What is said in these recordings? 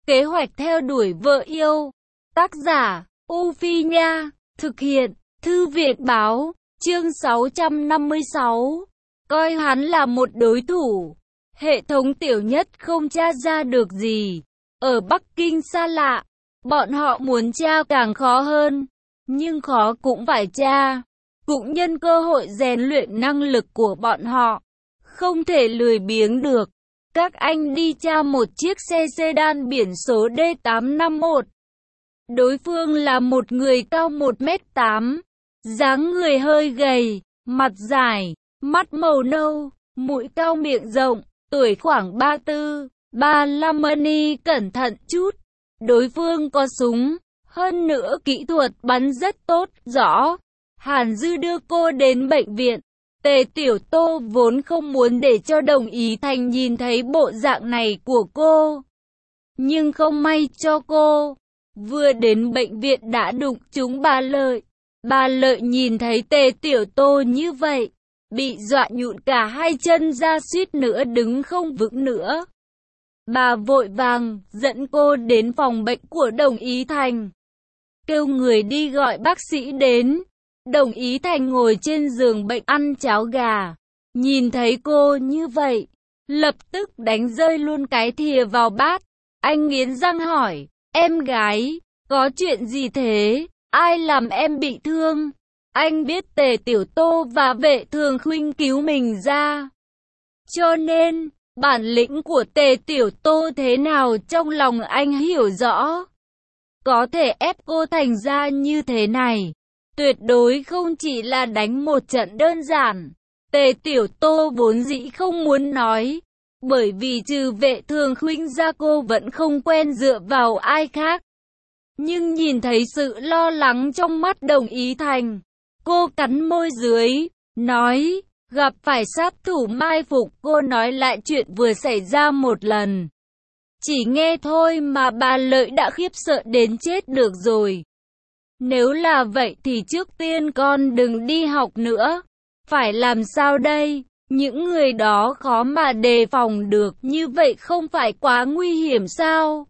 Kế hoạch theo đuổi vợ yêu. Tác giả, U Phi Nha. Thực hiện, Thư viện Báo. Chương 656. Coi hắn là một đối thủ. Hệ thống tiểu nhất không tra ra được gì. Ở Bắc Kinh xa lạ, bọn họ muốn tra càng khó hơn. Nhưng khó cũng phải tra. Cũng nhân cơ hội rèn luyện năng lực của bọn họ. Không thể lười biếng được. Các anh đi tra một chiếc xe sedan biển số D851. Đối phương là một người cao 1m8, dáng người hơi gầy, mặt dài, mắt màu nâu, mũi cao miệng rộng, tuổi khoảng 34, 35. Cẩn thận chút, đối phương có súng, hơn nữa kỹ thuật bắn rất tốt, rõ. Hàn Dư đưa cô đến bệnh viện. Tề Tiểu Tô vốn không muốn để cho Đồng Ý Thành nhìn thấy bộ dạng này của cô. Nhưng không may cho cô, vừa đến bệnh viện đã đụng trúng bà Lợi. Bà Lợi nhìn thấy Tề Tiểu Tô như vậy, bị dọa nhũn cả hai chân ra, suýt nữa đứng không vững nữa. Bà vội vàng dẫn cô đến phòng bệnh của Đồng Ý Thành, kêu người đi gọi bác sĩ đến. Đồng Ý Thành ngồi trên giường bệnh ăn cháo gà, nhìn thấy cô như vậy, lập tức đánh rơi luôn cái thìa vào bát. Anh nghiến răng hỏi, em gái, có chuyện gì thế? Ai làm em bị thương? Anh biết Tề Tiểu Tô và Vệ Thường Khuynh cứu mình ra, cho nên bản lĩnh của Tề Tiểu Tô thế nào trong lòng anh hiểu rõ. Có thể ép cô thành ra như thế này, tuyệt đối không chỉ là đánh một trận đơn giản. Tề Tiểu Tô vốn dĩ không muốn nói, bởi vì trừ Vệ Thường Khuynh ra cô vẫn không quen dựa vào ai khác. Nhưng nhìn thấy sự lo lắng trong mắt Đồng Ý Thành, cô cắn môi dưới, nói, gặp phải sát thủ mai phục. Cô nói lại chuyện vừa xảy ra một lần. Chỉ nghe thôi mà bà Lợi đã khiếp sợ đến chết được rồi. Nếu là vậy thì trước tiên con đừng đi học nữa. Phải làm sao đây? Những người đó khó mà đề phòng được, như vậy không phải quá nguy hiểm sao?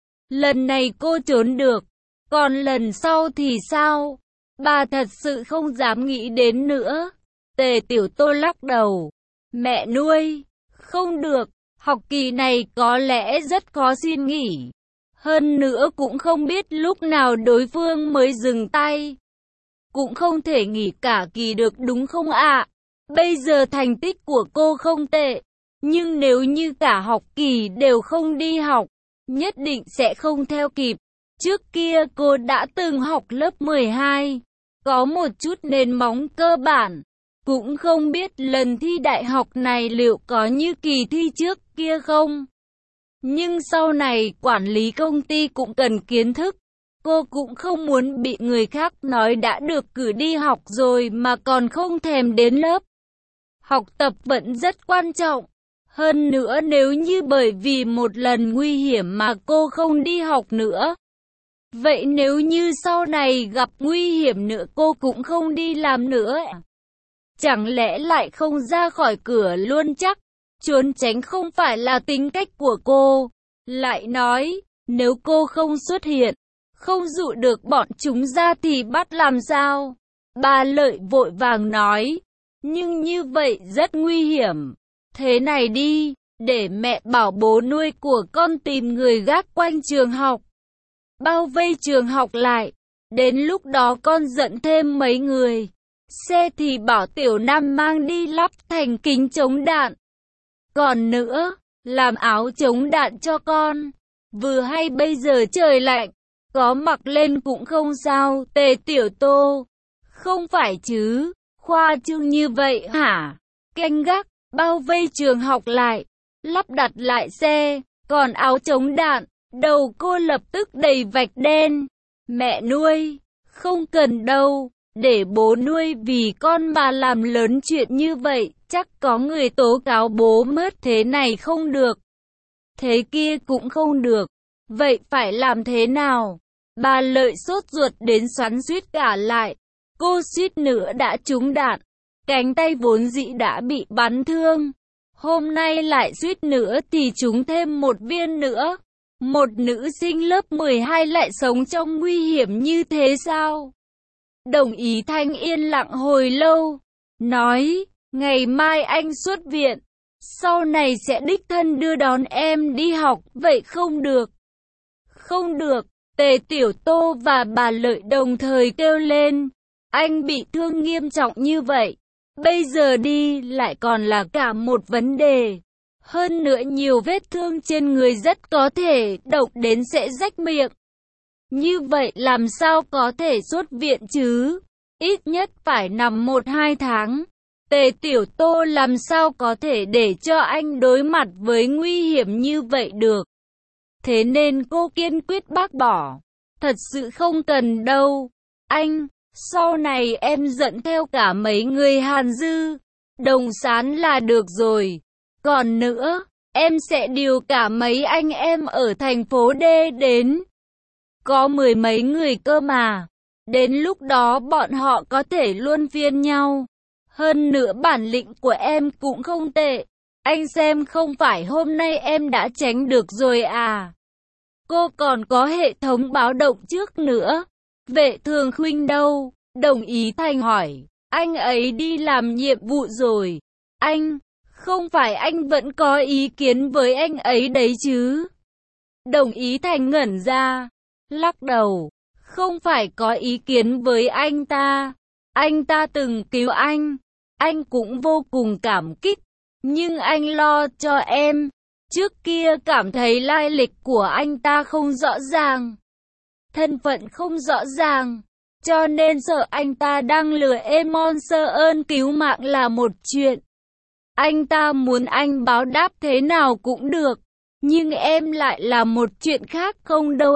Lần này cô trốn được, còn lần sau thì sao? Bà thật sự không dám nghĩ đến nữa. Tề Tiểu Tô lắc đầu. Mẹ nuôi, không được, học kỳ này có lẽ rất khó xin nghỉ. Hơn nữa cũng không biết lúc nào đối phương mới dừng tay. Cũng không thể nghỉ cả kỳ được đúng không ạ? Bây giờ thành tích của cô không tệ, nhưng nếu như cả học kỳ đều không đi học, nhất định sẽ không theo kịp. Trước kia cô đã từng học lớp 12, có một chút nền móng cơ bản. Cũng không biết lần thi đại học này liệu có như kỳ thi trước kia không. Nhưng sau này quản lý công ty cũng cần kiến thức. Cô cũng không muốn bị người khác nói đã được cử đi học rồi mà còn không thèm đến lớp. Học tập vẫn rất quan trọng. Hơn nữa nếu như bởi vì một lần nguy hiểm mà cô không đi học nữa, vậy nếu như sau này gặp nguy hiểm nữa cô cũng không đi làm nữa, chẳng lẽ lại không ra khỏi cửa luôn chắc? Trốn tránh không phải là tính cách của cô. Lại nói, nếu cô không xuất hiện, không dụ được bọn chúng ra thì bắt làm sao? Bà Lợi vội vàng nói, nhưng như vậy rất nguy hiểm. Thế này đi, để mẹ bảo bố nuôi của con tìm người gác quanh trường học, bao vây trường học lại. Đến lúc đó con dẫn thêm mấy người. Xe thì bảo Tiểu Nam mang đi lắp thành kính chống đạn. Còn nữa, làm áo chống đạn cho con. Vừa hay bây giờ trời lạnh, có mặc lên cũng không sao. Tề Tiểu Tô, không phải chứ, khoa trương như vậy hả? Canh gác, bao vây trường học lại, lắp đặt lại xe, còn áo chống đạn, đầu cô lập tức đầy vạch đen. Mẹ nuôi, không cần đâu, để bố nuôi vì con mà làm lớn chuyện như vậy, chắc có người tố cáo bố mất. Thế này không được, thế kia cũng không được, vậy phải làm thế nào? Bà Lợi sốt ruột đến xoắn suýt cả lại. Cô suýt nữa đã trúng đạn, cánh tay vốn dĩ đã bị bắn thương, hôm nay lại suýt nữa thì trúng thêm một viên nữa. Một nữ sinh lớp 12 lại sống trong nguy hiểm như thế sao? Đồng Ý Thanh yên lặng hồi lâu, nói, ngày mai anh xuất viện, sau này sẽ đích thân đưa đón em đi học, vậy không được. Không được, Tề Tiểu Tô và bà Lợi đồng thời kêu lên, anh bị thương nghiêm trọng như vậy, bây giờ đi lại còn là cả một vấn đề. Hơn nữa nhiều vết thương trên người rất có thể độc đến sẽ rách miệng. Như vậy làm sao có thể xuất viện chứ? Ít nhất phải nằm 1-2 tháng. Tề Tiểu Tô làm sao có thể để cho anh đối mặt với nguy hiểm như vậy được. Thế nên cô kiên quyết bác bỏ. Thật sự không cần đâu. Anh, sau này em dẫn theo cả mấy người Hàn Dư, Đồng Sán là được rồi. Còn nữa, em sẽ điều cả mấy anh em ở thành phố D đến. Có 10 mấy người cơ mà. Đến lúc đó bọn họ có thể luân phiên nhau. Hơn nữa bản lĩnh của em cũng không tệ. Anh xem không phải hôm nay em đã tránh được rồi à. Cô còn có hệ thống báo động trước nữa. Vệ Thường Khuynh đâu? Đồng Ý Thanh hỏi. Anh ấy đi làm nhiệm vụ rồi. Anh, không phải anh vẫn có ý kiến với anh ấy đấy chứ? Đồng Ý Thanh ngẩn ra, lắc đầu. Không phải có ý kiến với anh ta từng cứu anh cũng vô cùng cảm kích, nhưng anh lo cho em. Trước kia cảm thấy lai lịch của anh ta không rõ ràng, thân phận không rõ ràng, cho nên sợ anh ta đang lừa em. Sơ ơn cứu mạng là một chuyện, anh ta muốn anh báo đáp thế nào cũng được, nhưng em lại là một chuyện khác không đâu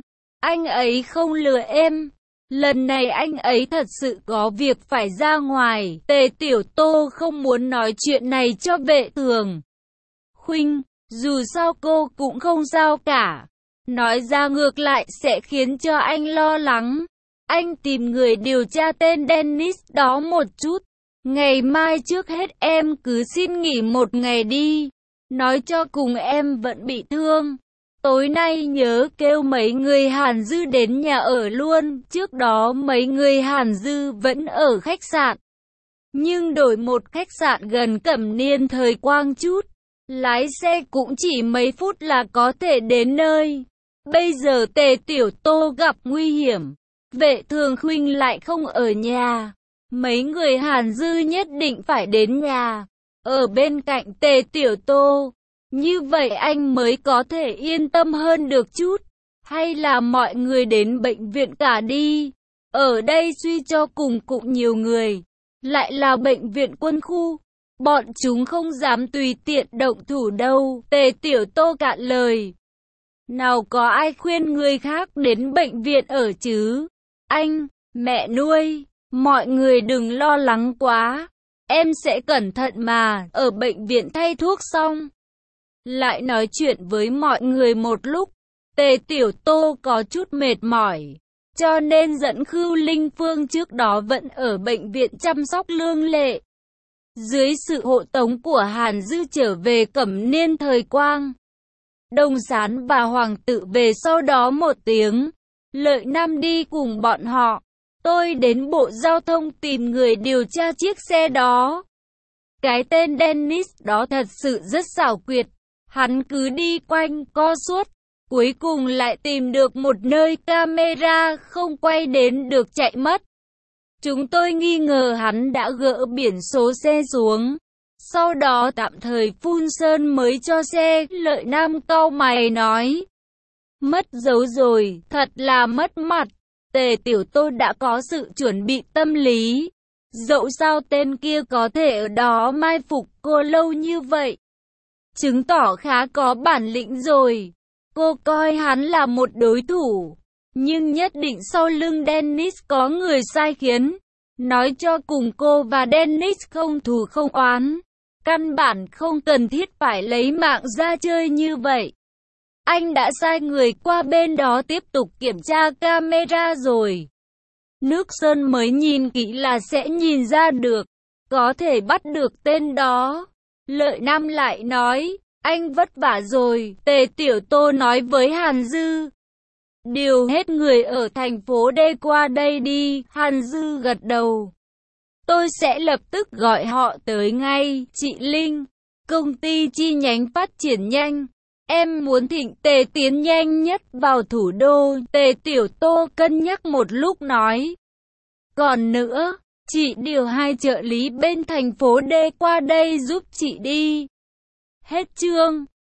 anh ấy không lừa em. Lần này anh ấy thật sự có việc phải ra ngoài. Tề Tiểu Tô không muốn nói chuyện này cho Vệ Thường Khuynh, dù sao cô cũng không sao cả. Nói ra ngược lại sẽ khiến cho anh lo lắng. Anh tìm người điều tra tên Dennis đó một chút. Ngày mai trước hết em cứ xin nghỉ một ngày đi. Nói cho cùng em vẫn bị thương. Tối nay nhớ kêu mấy người Hàn Dư đến nhà ở luôn. Trước đó mấy người Hàn Dư vẫn ở khách sạn, nhưng đổi một khách sạn gần Cẩm Niên Thời Quang chút. Lái xe cũng chỉ mấy phút là có thể đến nơi. Bây giờ Tề Tiểu Tô gặp nguy hiểm, Vệ Thường Khuynh lại không ở nhà. Mấy người Hàn Dư nhất định phải đến nhà, ở bên cạnh Tề Tiểu Tô. Như vậy anh mới có thể yên tâm hơn được chút. Hay là mọi người đến bệnh viện cả đi. Ở đây suy cho cùng cũng nhiều người. Lại là bệnh viện quân khu. Bọn chúng không dám tùy tiện động thủ đâu. Tề Tiểu Tô cạn lời. Nào có ai khuyên người khác đến bệnh viện ở chứ. Anh, mẹ nuôi, mọi người đừng lo lắng quá. Em sẽ cẩn thận mà. Ở bệnh viện thay thuốc xong, lại nói chuyện với mọi người một lúc. Tề Tiểu Tô có chút mệt mỏi, cho nên dẫn Khưu Linh Phương trước đó vẫn ở bệnh viện chăm sóc Lương Lệ. Dưới sự hộ tống của Hàn Dư trở về Cẩm Niên Thời Quang. Đồng Sán và Hoàng Tự về sau đó một tiếng. Lợi Nam đi cùng bọn họ. Tôi đến Bộ Giao thông tìm người điều tra chiếc xe đó. Cái tên Dennis đó thật sự rất xảo quyệt. Hắn cứ đi quanh co suốt, cuối cùng lại tìm được một nơi camera không quay đến được chạy mất. Chúng tôi nghi ngờ hắn đã gỡ biển số xe xuống, sau đó tạm thời phun sơn mới cho xe. Lợi Nam cau mày nói. Mất dấu rồi, thật là mất mặt. Tề Tiểu Tô đã có sự chuẩn bị tâm lý. Dẫu sao tên kia có thể ở đó mai phục cô lâu như vậy, chứng tỏ khá có bản lĩnh rồi. Cô coi hắn là một đối thủ, nhưng nhất định sau lưng Dennis có người sai khiến. Nói cho cùng cô và Dennis không thù không oán, căn bản không cần thiết phải lấy mạng ra chơi như vậy. Anh đã sai người qua bên đó tiếp tục kiểm tra camera rồi. Nước sơn mới nhìn kỹ là sẽ nhìn ra được, có thể bắt được tên đó. Lợi Nam lại nói, Anh vất vả rồi, Tề Tiểu Tô nói với Hàn Dư. Điều hết người ở thành phố D qua đây đi, Hàn Dư gật đầu. Tôi sẽ lập tức gọi họ tới ngay, chị Linh. Công ty chi nhánh phát triển nhanh. Em muốn Thịnh Tề tiến nhanh nhất vào thủ đô, Tề Tiểu Tô cân nhắc một lúc nói. Còn nữa, chị điều 2 trợ lý bên thành phố D qua đây giúp chị đi. Hết chương.